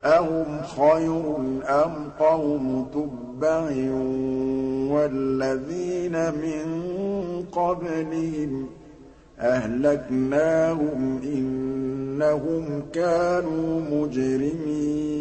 أَهُمْ خَيْرٌ أَمْ قَوْمُ تُبَّعٍ وَالَّذِينَ مِن قَبْلِهِمْ ۚ أَهْلَكْنَاهُمْ ۖ إِنَّهُمْ كَانُوا مُجْرِمِينَ